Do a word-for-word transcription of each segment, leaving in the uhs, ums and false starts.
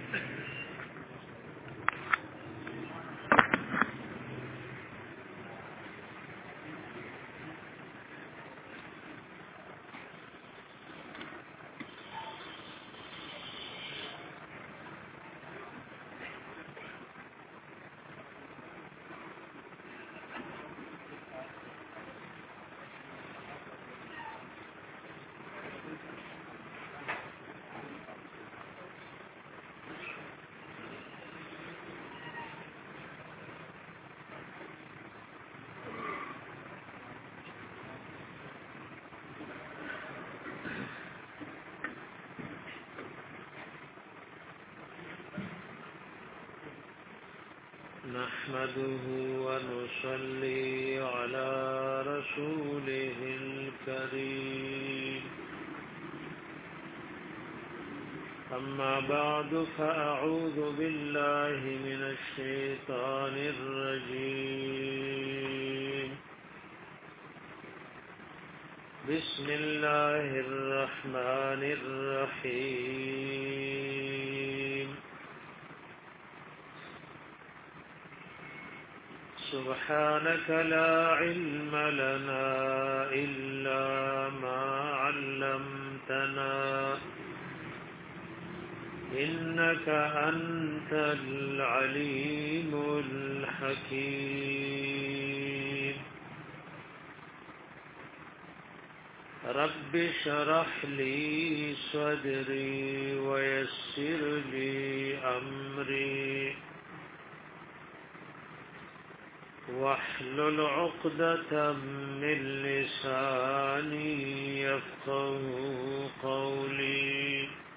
نحمده ونصلي على رسوله الكريم أما بعد فأعوذ بالله من الشيطان الرجيم بسم الله الرحمن الرحيم سبحانك لا علم لنا إلا ما علمتنا إنك أنت العليم الحكيم رب اشرح لي صدري ويسر لي أمري واحلل عقدة من لساني يفقه قولي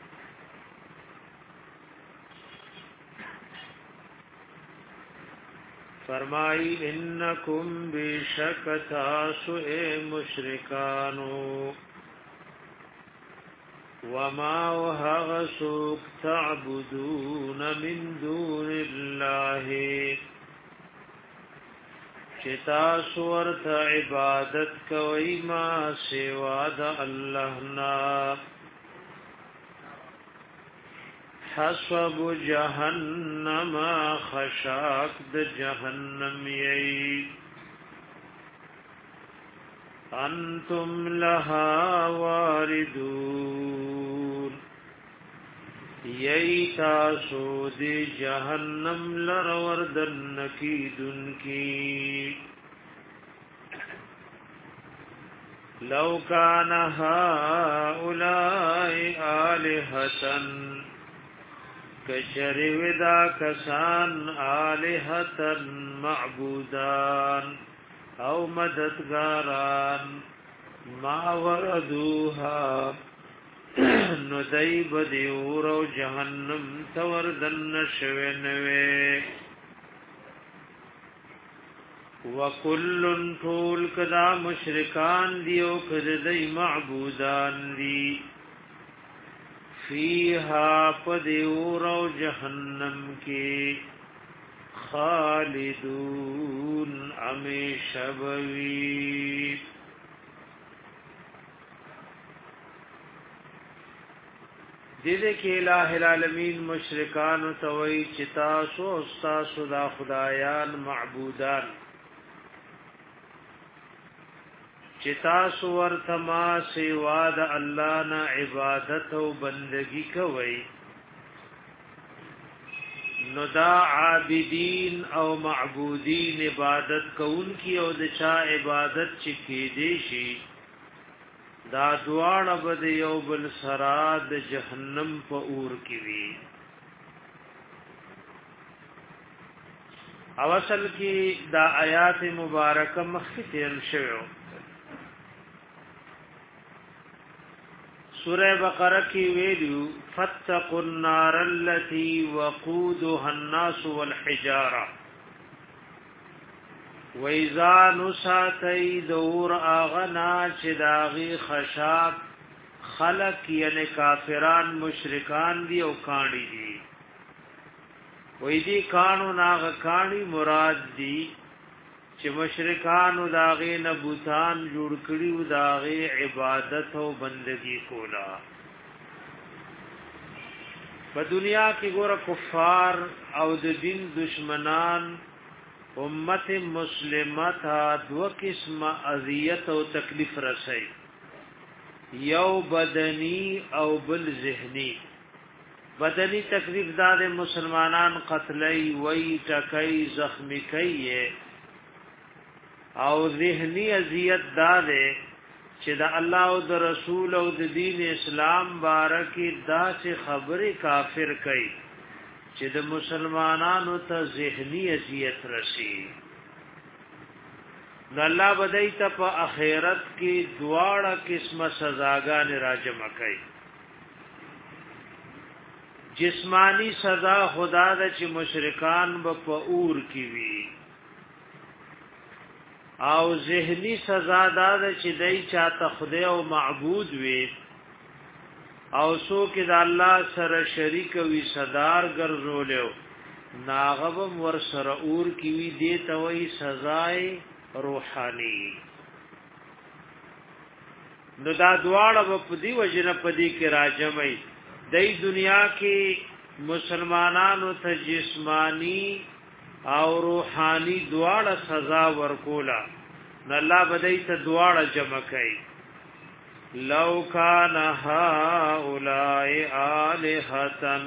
فرمائی انکم بشک تاسو اے مشرکانو وما وهغسوک تعبدون من دون الله چتا سورت عبادت کوي ما سوا د الله نا حسب جهنم خشاک د جهنم یی انتم لها واردون یی تاسو دی جهنم لر وردن کی دن کی لو کان هؤلاء آلهة کشری ودا کسان آلهة معبودان او مددگاران ما وردوها نو دایب دیور او جهنم توردن شوینوی وکل طول کدا مشرکان دیو کد دی معبودان دی فیها پدیور او جهنم کی خالدون امیشہ بوی دیده که الہ العالمین مشرکان توئی چتاسو استاسو دا خدایان معبودان چتاسو ورتما سوا دا اللہ نا عبادت و بندگی کوئی نو دا عابدین او معبودین عبادت کون کی او دچا عبادت چکی دیشی دا دوان بد یو بل سراد جهنم په اور کی وی او اصل کی دا آیات مبارکه مخکې شوه سورہ بقرہ کی ویلو فتقوا النار التي وقودها الناس والحجاره وَإِذَا نُسَاتَيْ دَوْرَ آغَنَا چِدَاغی خشاب خلق یعنی کافران مشرکان دی او کانی دی وی دی کانو ناغ کانی مراد دی چې مشرکانو داغی نبوتان جوړ کړي او داغی عبادت او بندگی کولا په دنیا کې ګوره کفار او د دین دشمنان امت مسلمه ته دو قسم اذیت او تکلیف رسي یو بدنی او بل ذهنی بدنی تکلیف دار مسلمانان قتلی وی ټکای زخمی کوي او ذهنی اذیت دار چې د الله او د رسول او د دین اسلام بارکه داسې خبره کافر کوي چې د مسلمانانو ته ذهنی اذیت رسی نو الله بدای ته په آخرت کې دواړه قسمه سزاګان راجمع کوي جسمانی سزا خدا د چې مشرکان به په اور کې وي او ذهنی سزا دا چې دای چاته خدای او معبود وي او سو کې د الله سره شریک وي صدر ګرځولیو ناغبم ور سره اور کې وي دې ته وي سزای روحانی نو دا دواړه په دې وجنه په دې کې راجمای د دنیا کې مسلمانانو ته جسمانی او روحانی دواړه سزا ورکولا نو الله بدای ته دواړه جمع کوي لو کان هؤلاء الہتن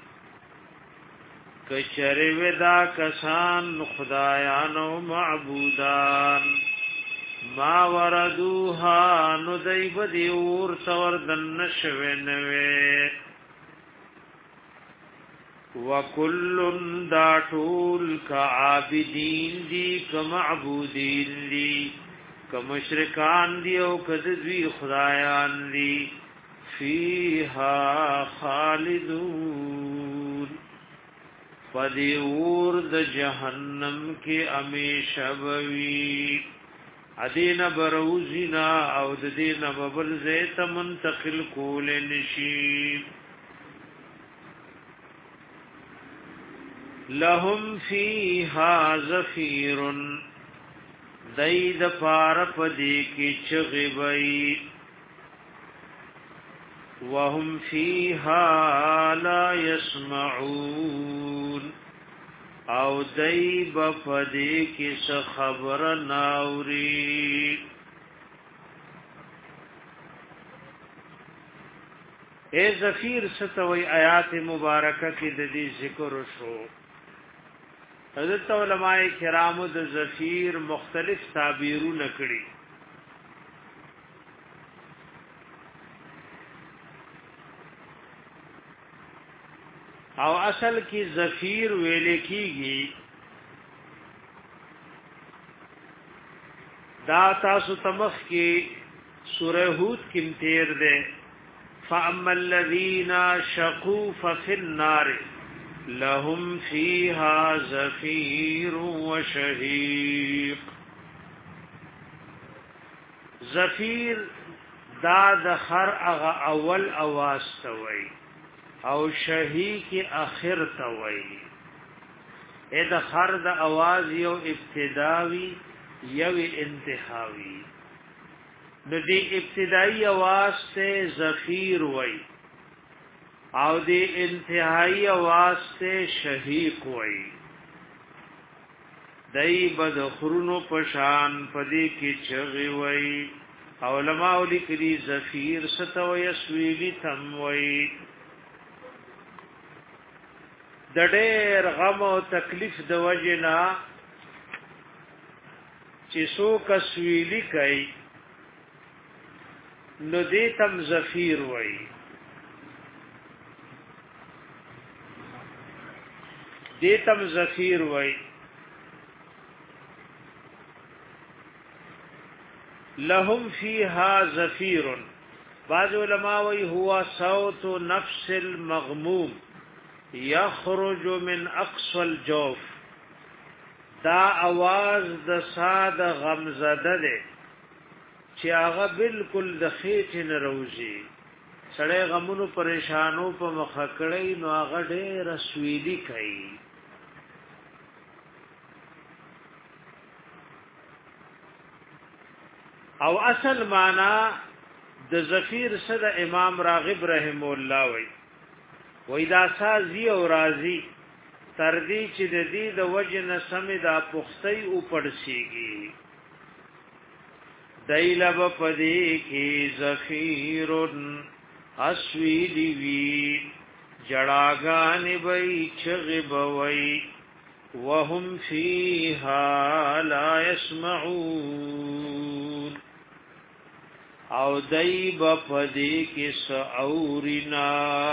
کچره ودا کسان خدایان او معبودان ما وردوها نو دای بدی اور څور دن شوینوي وکل دا ټول کعابدین دی کمعبودین دی کمشرکان دی او کذوی خدایان دی فیها خالدون فدی اور د جهنم کې امیشه بوي ادین بروزنا او د دین ببل زیت منتقل کول نشی لهم فیها زفیر دید پار پدی کی چغبئی وهم فیها لا يسمعون او دای بفدی کی س خبر ناوری اے زفیر ستوي آیات مبارکه کې د دې ذکر شو حضرت علماء کرام د زفیر مختلف تعبیرونه کړي او اصل کی زفیر ویل کیږي دا تاسو تمخ کی سورہ ہود کې تیر ده فاما الذين شقوا ففي النار لهم فيها زفير وشهيق زفیر دا د خر اغه اول اواز توي او شهیق اخر توي اې د خر د اواز یو ابتداوی یو انتهاوی د دې ابتدایي اواز ته زفیر وای او د انتهایی اواز ته شهیق وای دای بد خرونو پشان پدې کې چغي وای علماء لیکلي زفیر ستوي سویلی تم وای د ډېر غم او تکلیف د وجنا چې سو کسویلی کوي نو دې تم زفیر وای دې تم زفیر وای لهم فيها زفیر بعض علماء وی هو صوت نفس المغموم يخرج من اقصى الجوف دا आवाज د ساده غمزده ده چې هغه بالکل د خېټ نه روزي سړی غمونو پریشانو په مخ کړی نو هغه ډېر سویلی کوي او اصل معنا د زفیر صد امام راغب رحم الله وی وېدا سازي او راضي تر دې چې د دې د وجه نه سمې دا پختۍ او پړسيږي دایلب پدې کې زفیرن اسویلی وی جړاګان وی چغبوي وهم فيها لا يسمعون او دایب پدې کې ساورینا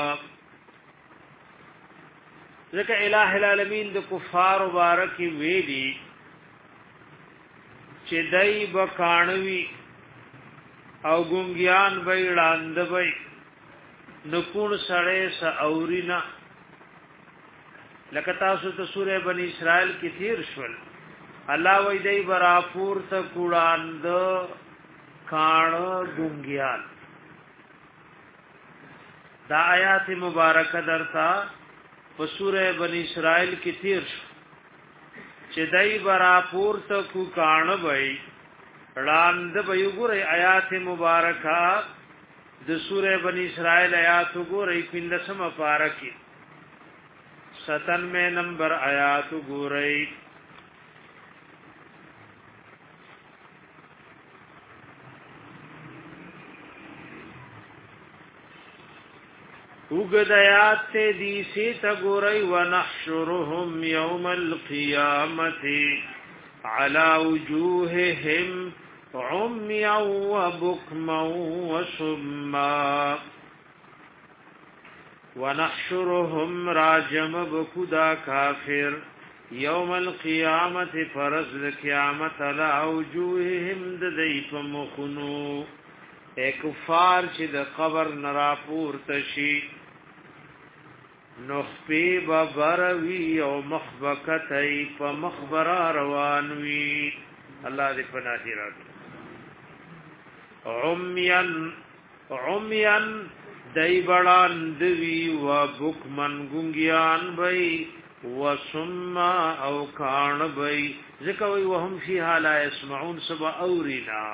ذکر الہ العالمین د کفار مبارک ویلی چې دای بکانوي او ګونګیان ویړاند وی نکون سړې س اورینا لکه تاسو ته سورې بنی اسرائیل کې تیر شول الله وی دای برا پور ته کوړاند کان ګونګیان دا آیات مبارکه درتا په سورې بنی اسرائیل کې تیر شو چې دای برا پور ته کو کان وی وړاند وی ګورې آیات مبارکه د سورې بنی اسرائیل آیات ګورې پندسم پارکی ستنوے نمبر آیات ګورې وګدایات ته دی سی ته ګورې ونحشرهم یوم القیامت علی وجوههم عميا وبكما وصما ونحشرهم راجم بخدا کافر یوم القیامت فرض قیامت علی وجوههم ذیف مخنو اکفار چې د قبر نراپور تشي نخپی ببروی او مخبکتای په مخبر روانوی الله دې پناه راکړي عميان عميان دای بڑان دوی و بکمن گنگیان بی و سما او کان بی ذکوی وهم فیها لا يسمعون سبا اورینا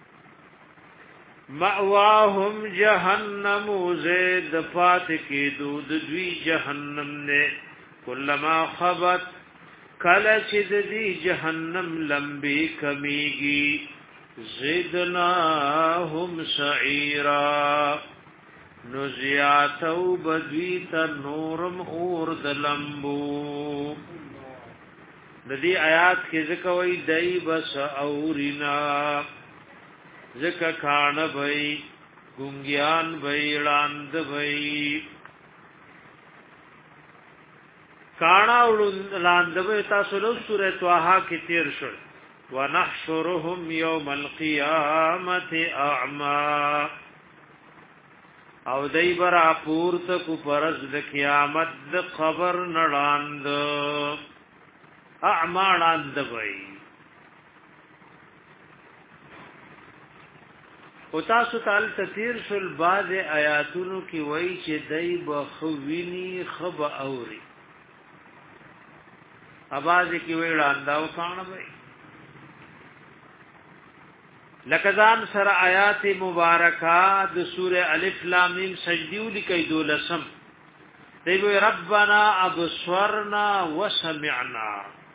مأواهم جهنم زید فات کی دود دوی جهنم نے کلما خبت کله چې د دې جهنم لمبي کمیږي زدناهم سعيرا نزياتو بدویت نورم اور د لمبو د دې آیات کې ذکر وی دای بس اورینا ذکر کان بھئی ګونګیان بھئی لاند بھئی کانا لاندوی تاسو له سورۃ طه کې تیر شو ونحشرهم یوم القیامت اعما او دای برا پورت کو پرز د قیامت د خبر نړاند اعما لاندوی او تاسو تعالی تیر شو بعض آیاتونو کې وای چې دای بخوینی خب اوري اواز کی ویړاندا او کان وای لکذان سر آیات مبارکات د سوره الف لام میم سجدیو لیکي دولسم دی وی ربنا ابصرنا وسمعنا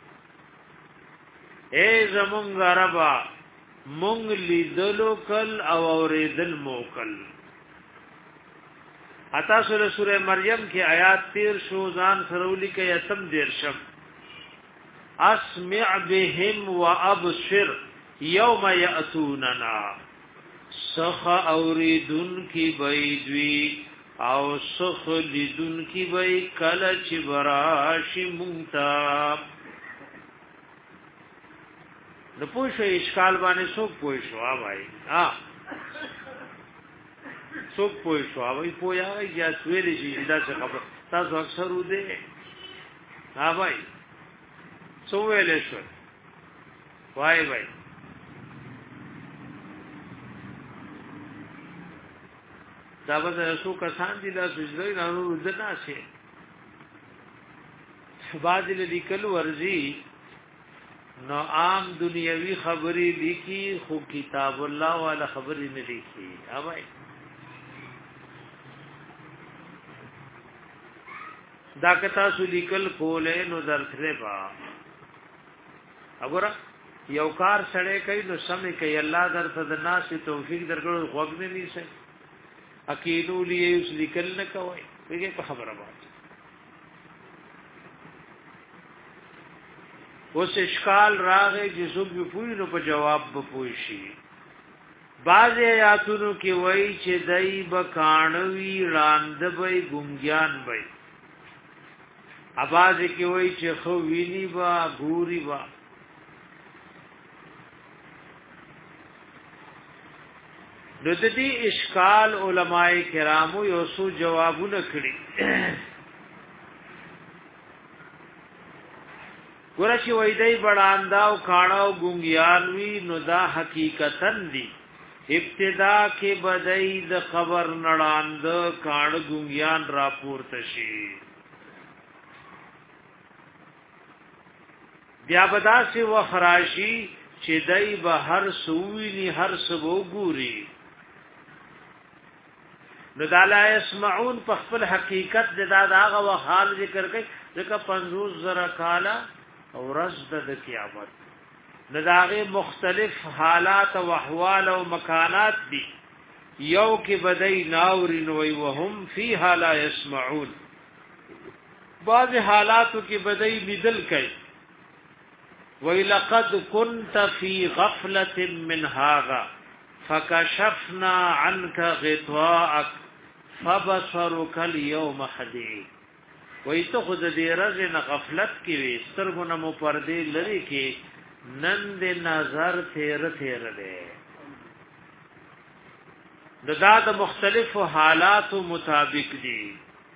اے زمونږ ربا مونږ لیدلو کل او اوریدل موکل اتا سوره سوره مریم کې آیات تیر شو ځان سرولی کې اتم دیرشم اسمع بهم وابصر یوم یاتوننا سخ اوریدن کی بيدوی او سخ لیدن کی بای کله چې براشي مونتا د پوښې اشکال باندې څوک پوښ شو وای ها څوک پوښ شو وای پویا یا سویلې شي دا څه خبر تاسو اکثر ودې ها وای سو ویلې شو وای وای دا به څو کسان دي دا سجده نه ورته ناشې بعد لیکل ورزي نو عام دنیوي خبري لیکي خو کتاب الله والا خبري نه لیکي اوبای دا کتا سو لیکل کولې نو درته با وګوره یو کار سره کوي نو سمې کوي الله درته د ناس توفیق درکړو خوګ نه نیسه اکیدو لیے اس لیکل نه کوي دغه په خبره باندې اوس اشکال راغې چې څوک په پوری نو په جواب به پوي شي بعض آیاتونو کې وایي چې دای به کانوي لاند به ګونګیان به اواز کې وایي چې خو ویني با ګوري با د دې اشکال علماء کرامو یو څو جوابونه کړی ورشي وای دی بڑاندا او کاڼاو ګونګیان وی نو دا حقیقتن دی ابتدا کې بدای د خبر نړاند کاڼ ګونګیان راپورته شي بیا بدا سی وخراشی چې دای به هر سوینی هر سبو ګوري نو دا لا يسمعون په خپل حقیقت د دا داغه و حال ذکر کوي ځکه پنځوس زره کاله او رزد د قیامت نو داغه مختلف حالات او احوال او مکانات دي یو کې بدای ناورین وی وهم فیها لا يسمعون بعض حالاتو کې بدای بدل کوي وی لقد كنت في غفلة من هذا فكشفنا عنك غطاءك فبصرك اليوم حديد وی ته خود دې رزنه غفلت کې وي سترګونه مو پردې لري کې نن دې نظر تیر تیر دې دغه د مختلفو حالاتو مطابق دي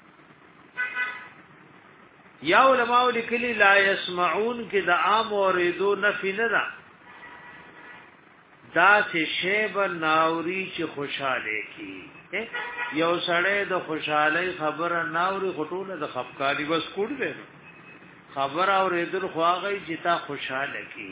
یا علماء لیکلي لا يسمعون کې د عام اوریدو نفي نه ده دا چې شیب ناوري چې خوشاله کی یو سړی د خوشحالي خبره ناوري غټوله د خفقانی بس کوړ دی خبر اوریدل خواږي چې تا خوشاله کی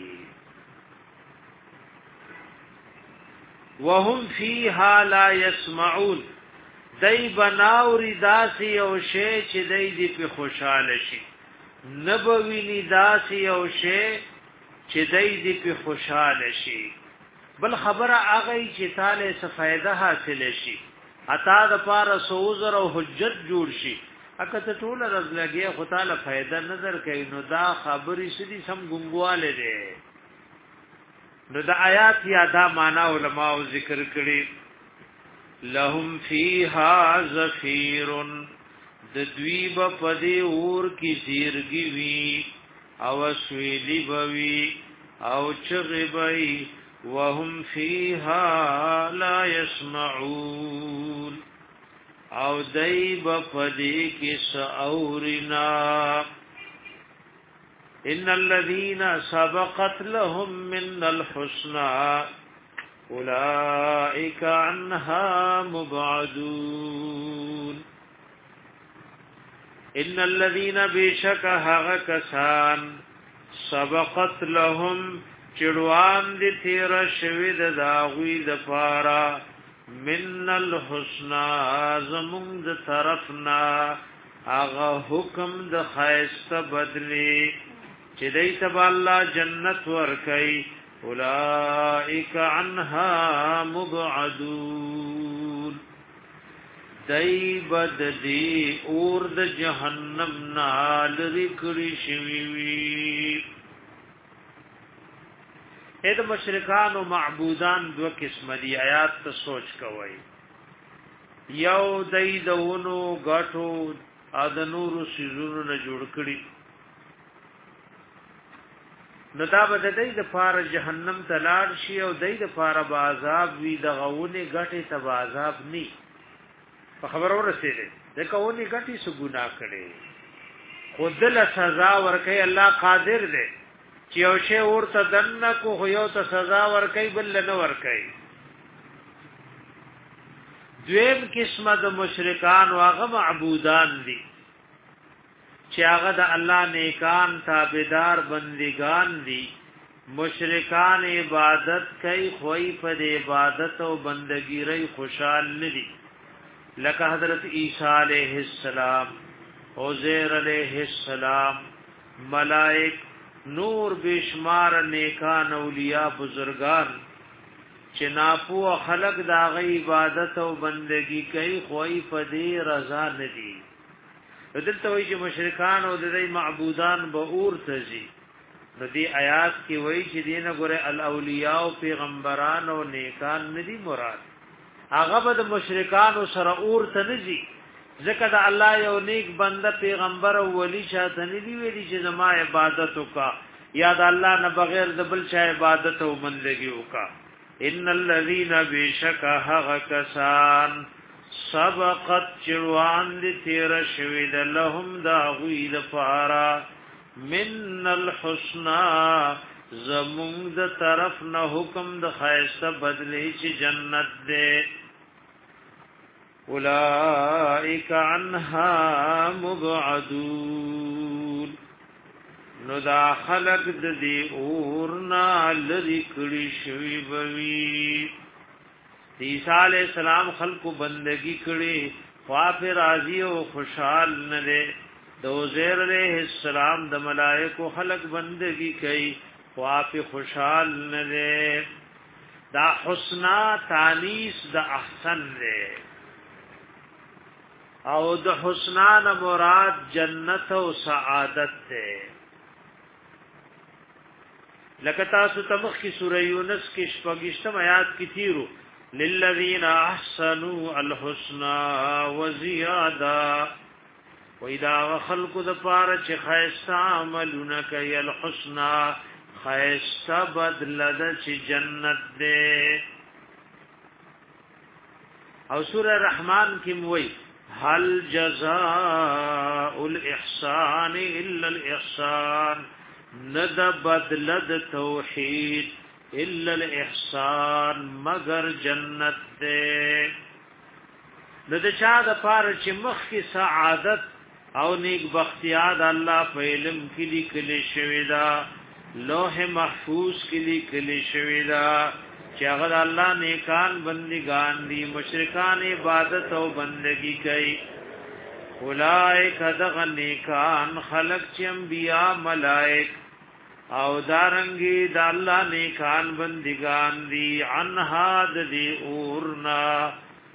وهم فيها لا يسمعون دای بناوري داسي او شی چې دای دې په خوشاله شي نبوینی داسي او شی چې دای دې په خوشاله شي بل خبره هغه چې تعالی څه فائدہ حاصل شي اتا د پاره سوزر او حجت جوړ شي اکه ته ټول رز لګي خو تعالی فائدہ نظر کوي نو دا خبرې سدي سم ګنګواله دي نو د آیات یا دا معنا علماء ذکر کړي لهم فیها زفیر د دویب پدی اور کی زیرگی وی او سویلی بوی او چغی بوی وهم فیها لا يسمعون او دیب پدی کی سعورنا ان الذين سبقت لهم من الحسنى اولئک عنها مبعدون ان الذين بشكها كسان سبقت لهم چړوان دي تیر شوی د داوی د پارا من الحسنى زمون د طرفنا هغه حکم د خیسته بدلی چې دای تبا الله جنت ورکي اولئک عنها مبعدون دای بد دی اور د جهنم نال ریکړی شوی وی اې د مشرکان او معبودان دو قسم دی آیات ته سوچ کوی یو دای دونو غټو ادنور سيزونو نه جوړ کړی نو دا به د دې د فار جهنم تلار شي او دې د فار عذاب وی د غوونه غټي تب عذاب ني په خبر ورسېده د کوونی غټي سو ګناه کړي خودله سزا ورکي الله قادر دی چې او شی ورته دنه کو هيو ته سزا ورکي بل نه ورکي دویم قسمه د مشرکان واغه معبودان دي چې هغه د الله نیکان تابعدار بندگان دي مشرکان عبادت کوي خوې په عبادت او بندګی ری خوشحال ندي لکه حضرت عیسی علیہ السلام عزیر علیہ السلام ملائک نور بشمار نیکان اولیاء بزرگان چناپو خلق دا غی عبادت او بندگی کوي خوای پدی رضا ندی دلته وی چې مشرکان او د معبودان به اور تزي نو دی آیات کې وی چې دینه ګره الاولیاء او پیغمبران او نیکان ندی مراد هغه به د مشرکان سره اور ته نزي ځکه د الله یو نیک بنده پیغمبر او ولی شاته ندی ویلي چې زما عبادت وکا یا د الله نه بغیر د بل چا عبادت او بندگی وکا ان الذين بشكها كسان سبقت چروان دی تیر شوید لهم دا غوید پارا من الحسنا زمون د طرف نه حکم د خیسته بدلی چی جنت دے اولائک عنها مبعدون نو دا خلق د دی اورنا لری کړي شوی بوي عیسی علیہ السلام خلق بندگی کړي خواف راضی او خوشحال نه ده دوزیر علیہ السلام د ملائکه خلق بندگی کوي خواف خوشحال نه ده دا حسنا تانیس د احسن ده او د حسنا نه مراد جنت او سعادت ده لکه تاسو تمخ کی سورہ یونس کې شپږشتم آیات کې تیرو للذین احسنوا الحسنى وزیاده وإذا خلق د پاره چې خیسته عملونه کوي الحسنى خیسته بدل د چې جنت ده او سورہ رحمان کې موي هل جزاء الاحسان الا الاحسان ند بدلد توحید الا الاحسان مگر جنت دے ند چا د پاره چې مخ کی سعادت او نیک بختیاد الله په علم کې لیکل شوی دا لوح محفوظ کې لیکل شوی دا چې هغه الله نیکان بندگان دي مشرکان عبادت او بندگی کوي اولائک دغ نیکان خلق چې انبیاء ملائک او دارنګي د الله نیکان بندگان دي عنها د دی اورنا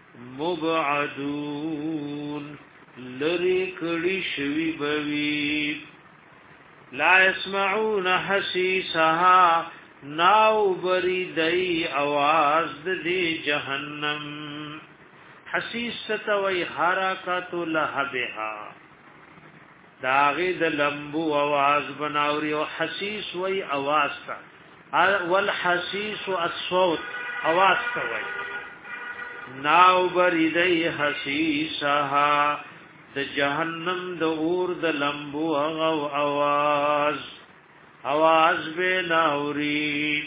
مبعدون لری کړي شوی بوي لا يسمعون حسيسها ناو بری دی आवाज د دی جهنم حسیس ستوي حرکت لهبها داغی د لمبو आवाज بناوري او حسیس وی आवाज تا والحسیس الصوت आवाज تا وی ناو بریدی حسیسها د جهنم د اور د لمبو او आवाज आवाज به ناوري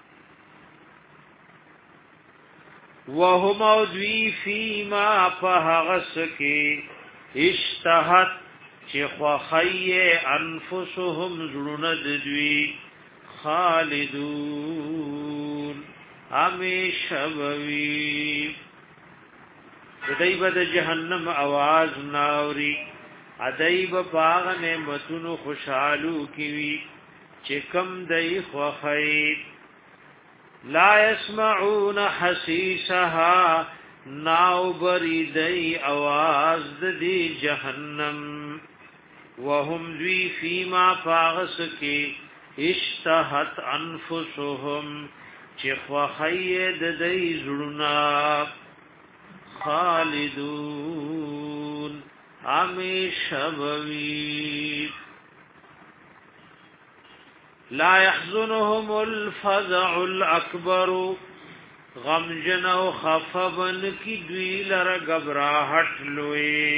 وهم ذی فیما فهغس کی اشتهت چې خوخی انفسهم زړونه د دوی خالدون همیشه وی دایبه د جهنم आवाज ناوري ادایبه باغ نعمتونو خوشالو کیوي چې کم دای خوخی لا يسمعون حسيسها ناو بریدی आवाज د دی جهنم وهم ذی فیما فاغس کی اشتهت انفسهم چې خوخی د دی زړونه خالدون همیشه وی لا يحزنهم الفزع الاكبر غمجن او خفبن کی دوی لره غبراهټ لوی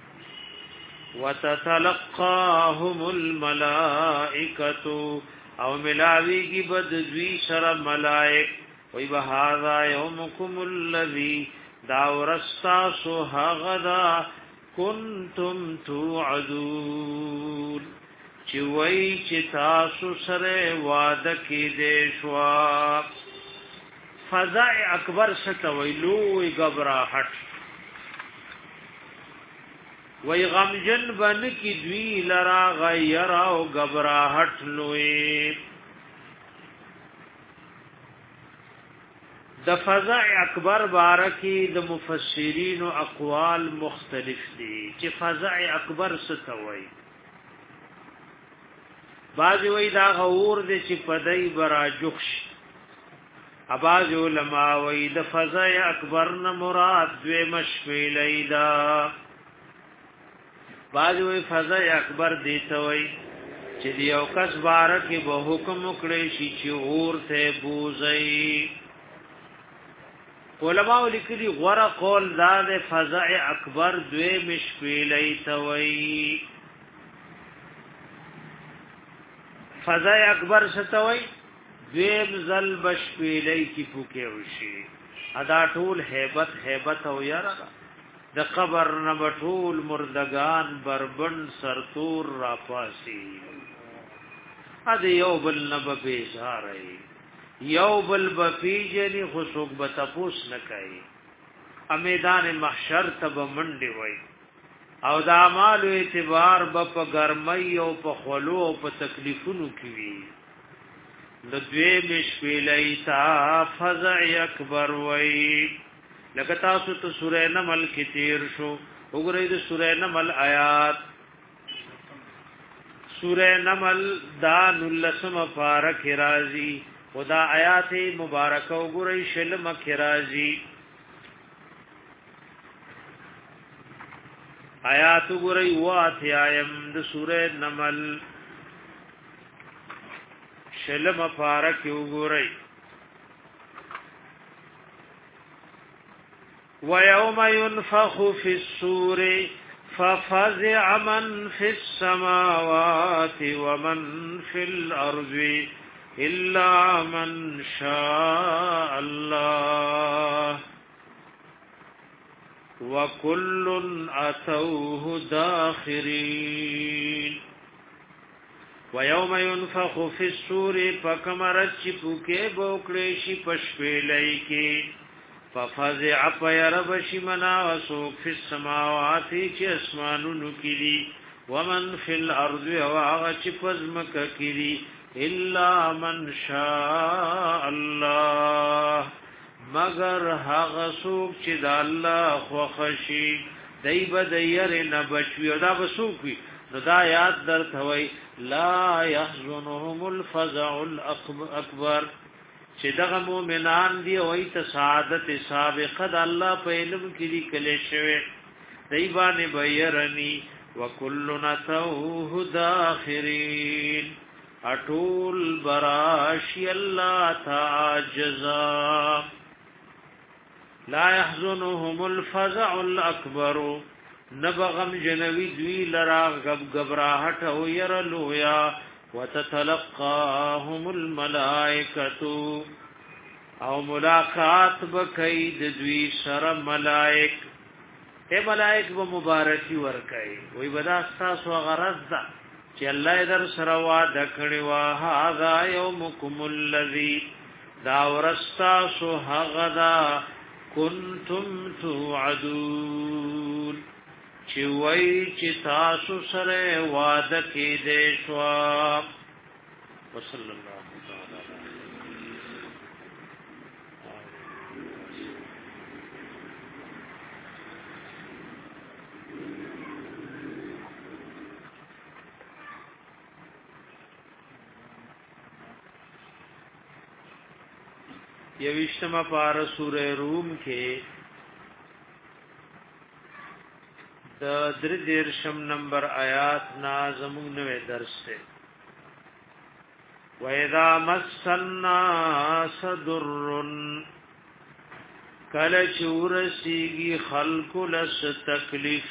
وتتلقاهم الملائکه او ملاوی کی بد دوی سره ملائک وی بهذا یومکم الذی دا ورستا سو هغدا کنتم توعدون چې وای چې تاسو سره وعده کې دې شوا فزع اکبر ستویلو غبراهټ وی غمجن بن کی دوی لرا غیر او گبراہٹ لوی د فزع اکبر بارکی د مفسرین او اقوال مختلف دي چې فزع اکبر څه توي بعض وی دا غور دي چې پدای برا جوخش اباظ علماء وی د فزع اکبر نه مراد دوی مشفیلی دا بعض وی فزع اکبر دی توي چې دیو کس بارکی به حکم کړی شي چې اور ته بوزي علماء لیکلی غره قول داد فزع اکبر دوی مشفیلی توي فزع اکبر ستوي دوی زل بشفیلی کی پوکه وشي ادا ټول hebat hebat او یاره د قبر نبټول مردگان بربند سرتور را پاسی اد یو بل نب بیزاری یو بل بفیجنی خسوک بتپوس نکای امیدان محشر تب منڈی وی او دا اعمال اعتبار بپ گرمی او په خلو او په تکلیفونو کیوی د دوی مشفیلی تا فزع اکبر وی لکه تاسو ته سورې نمل کې تیر شو وګورئ د سورې نمل آیات سورې نمل دا نلسم فارق رازی خدا آیات مبارکه وګورئ شلم کې رازی آیات وګورئ واتیایم د سورې نمل شلم فارق وګورئ وَيَوْمَ يُنْفَخُ فِي الصُّورِ فَفَزِعَ مَنْ فِي السَّمَاوَاتِ وَمَنْ فِي الْأَرْضِ إِلَّا مَنْ شَاءَ اللَّهُ وَكُلٌّ أَتَوْهُ دَاخِرِينَ وَيَوْمَ يُنْفَخُ فِي الصُّورِ فَكَمَرَتْ چِپُکے بوکڑے شي پشپیلای کې ففزع فيرب شمنا وسوق في السماوات چې اسمانونو کړي ومن في الارض واغ چې پزمک کړي الا من شاء الله مگر هغه سوق چې د الله خو خشي دایب دیر نه بچوي دا بسوقي نو دا یاد درته لا يحزنهم الفزع الاكبر چې دغه مؤمنان دی او ایت سعادت سابقه د الله په علم کې دی کله شوی دیبانه بیرنی وکلنا توه داخرین اټول براشی الله تعجزا لا يحزنهم الفزع الاكبر نبغم جنوی دوی لرا غب غبراهټ او يرلویا وتتلقاهم الملائکه او ملاقات بکید دوی سره ملائک اے ملائک و مبارکی ورکای وی بدا تاسو غرض دا چې الله در سره وعده کړی وا هاذا یومکم الذی دا ورستا سو هغدا کنتم توعدون چې وای چې تاسو سره وعده کې دې شو وصلی الله تعالی یوشتمه پار سورہ روم کې د درې دیرشم نمبر آیات نازمون نوې درس ته وَإِذَا مَسَّ النَّاسَ ضُرٌّ کله چورسیږي خلق لس تکلیف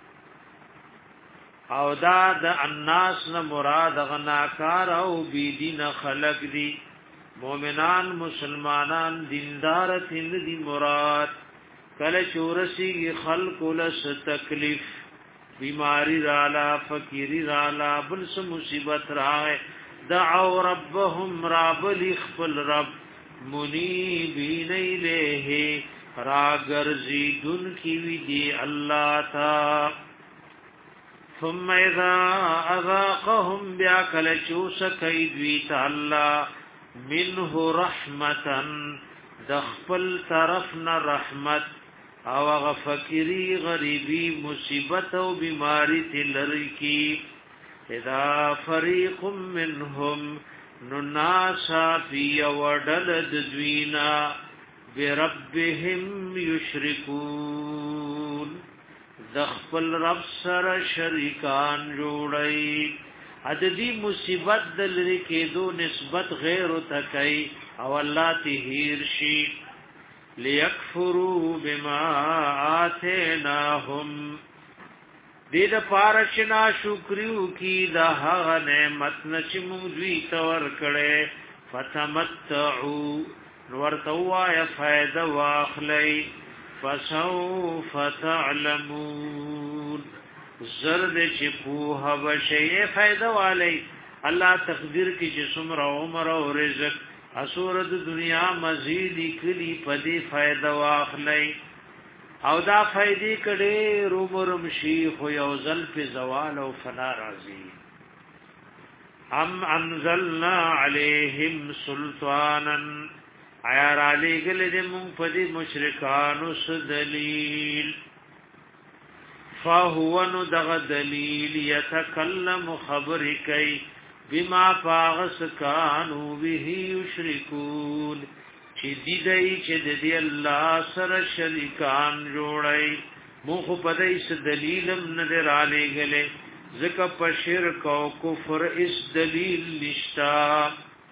او دا د الناس نه مراد غناکار او بيدین خلق دي مؤمنان مسلمانان دیندار تند دي مراد کله چورسی خلق لس تکلیف بیماری رالا فقیری رالا بل سم مصیبت رائے دعو ربهم راب لخفل رب منیبین الیہ راگرزی دن کی وی دی اللہ تا ثم اذا اذاقهم بیا کل چوس کیدوی تعالی منه رحمتا دخپل طرفنا رحمت او غ فقیری غریبی مصیبت او بیماری تلری کی اذا فریق منهم نناسا فی وڈل ددوینا بربهم یشرکون دخپل رب سر شریکان جوڑی عددی مصیبت دلری کے دو نسبت غیر تکی او اللہ تہیر شی لیکفروا بما آتیناہم دید پارچنا شکریو کی دا حغ نعمت نچمو دوی تور کڑے فتمتعو نورتوا یا فائد واخلی فسوف تعلمون زرد چپوها بشئی فائد والی اللہ تقدیر کی جسم را عمر و رزق اسورد دنیا مزیدی کلی پدی فائد واخلی او دا فائدی کڑی رومرم شیخ و یوزل پی زوال و فنا رازی ام انزلنا علیہم سلطانا عیار علی گل دی منفدی مشرکانو سدلیل فهو ندغ دلیل یتکلم خبر کئی بما پاغس کانو به یشرکون چی دی دی چی دی اللہ سر شریکان جوڑی مخ پدیس دلیلم ندر آلے گلے ذکا پشرک و کفر اس دلیل نشتا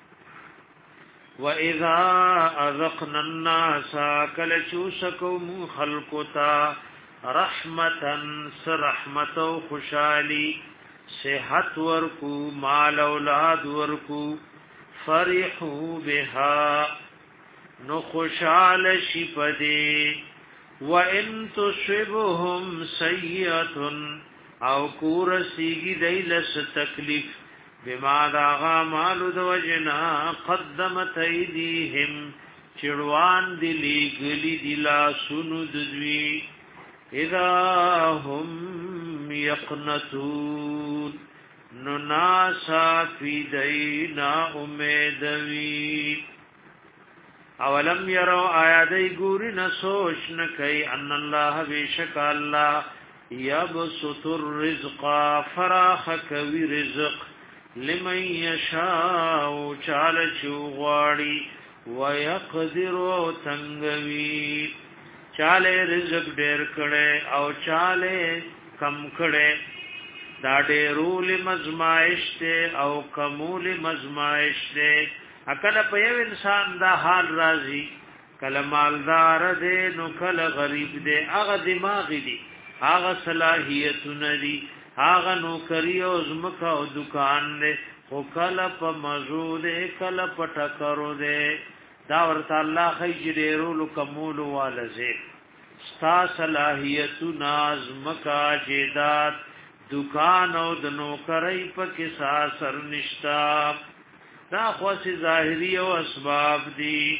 وَإِذَا أَذَقْنَا النَّاسَ كَلَچُوسَكُمْ خَلْقُتَا رَحْمَةً سَرَحْمَةً خُشَالِ صحت ورکو مال اولاد ورکو فرحو بها نو خوشال شپدی وَإِن تُصِبْهُمْ سَيِّئَةٌ او کور سیگی دیلس تکلیف بما داغا مالو دوجنا قدمت ایدیهم چڑوان دلی گلی دلا سنو ددوی اذا هم یقنتون نناسا فی دینا امیدوی اولم یرو آیادی گوری نسوچ نکی ان اللہ بیشک اللہ یبسط الرزق فراخ کوی رزق لمن یشاء چال چوغواړي ويقدر تنگوي چاله رزق ډېر کړي او چاله کم کړي دا ډېرول مزمایش ته او کمول مزمایش ته اکل په یو انسان دا حال راځي کله مالدار دې نو کله غریب دې هغه دماغ دي هغه صلاحیتونه دي آغا نوکری او زمکا او دکان دے خو کل پا مزو دے کل پا ٹکرو دے دا ورطا اللہ خیج دیرولو کمولو والزے ستا صلاحیتو نازمکا جیدات دکان او دنوکری پا کسا سر نشتا دا خواسی ظاہری او اسباب دی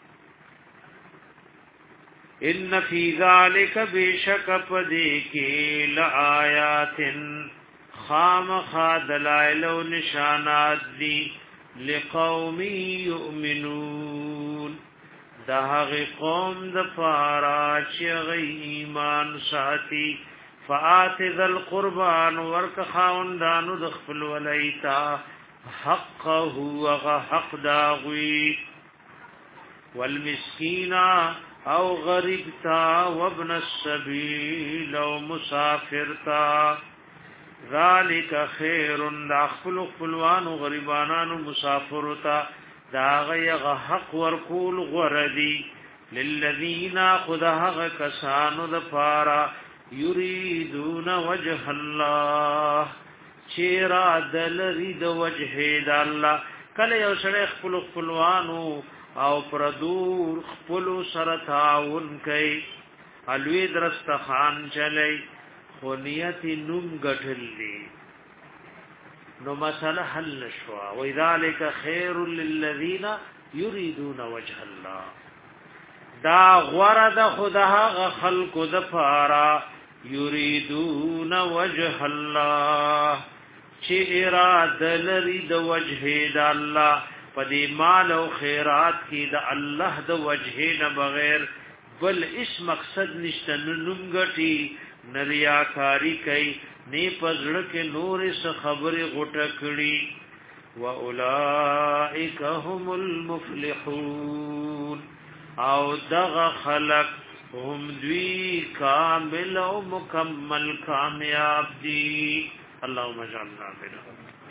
ان فی ذالک بیشک پدیکی لآیات خام خادلائل و نشانات دی لقومی یؤمنون دا حقی قوم دا پارا چغی ایمان ساتی فآت ذا القربان ورک خاوندانو دخفل ولیتا حقه وغا حق داغوی والمسکینہ او غریب تا وابن السبیل او مسافر تا ذالک خیر دا خپل خپلوان و غریبانان و مسافر تا دا غیغ حق ورکول غردی للذین خدها کسانو دا پارا یریدون وجه اللہ چیرا دلری دا وجه دا اللہ کل یو سڑے خپل خپلوانو او پردور خپلو سره تعاون کوي الوی درستخان چلی خونیت نوم گټل دی نو مسله حل نشوا وذالک خیر للذین یریدون وجه الله دا غرد خدها خلق د پارا یریدون وجه الله چې اراده لري د وجه د الله په دې مال او خیرات کې د الله د وجه نه بغیر بل اس مقصد نشته نوم غټي نریاکاری کوي نه پزړه کې نور څه خبره غټه کړي واولائک هم المفلحون او دغه خلق هم دوی کامل او مکمل کامیاب دي اللهم اجعلنا منهم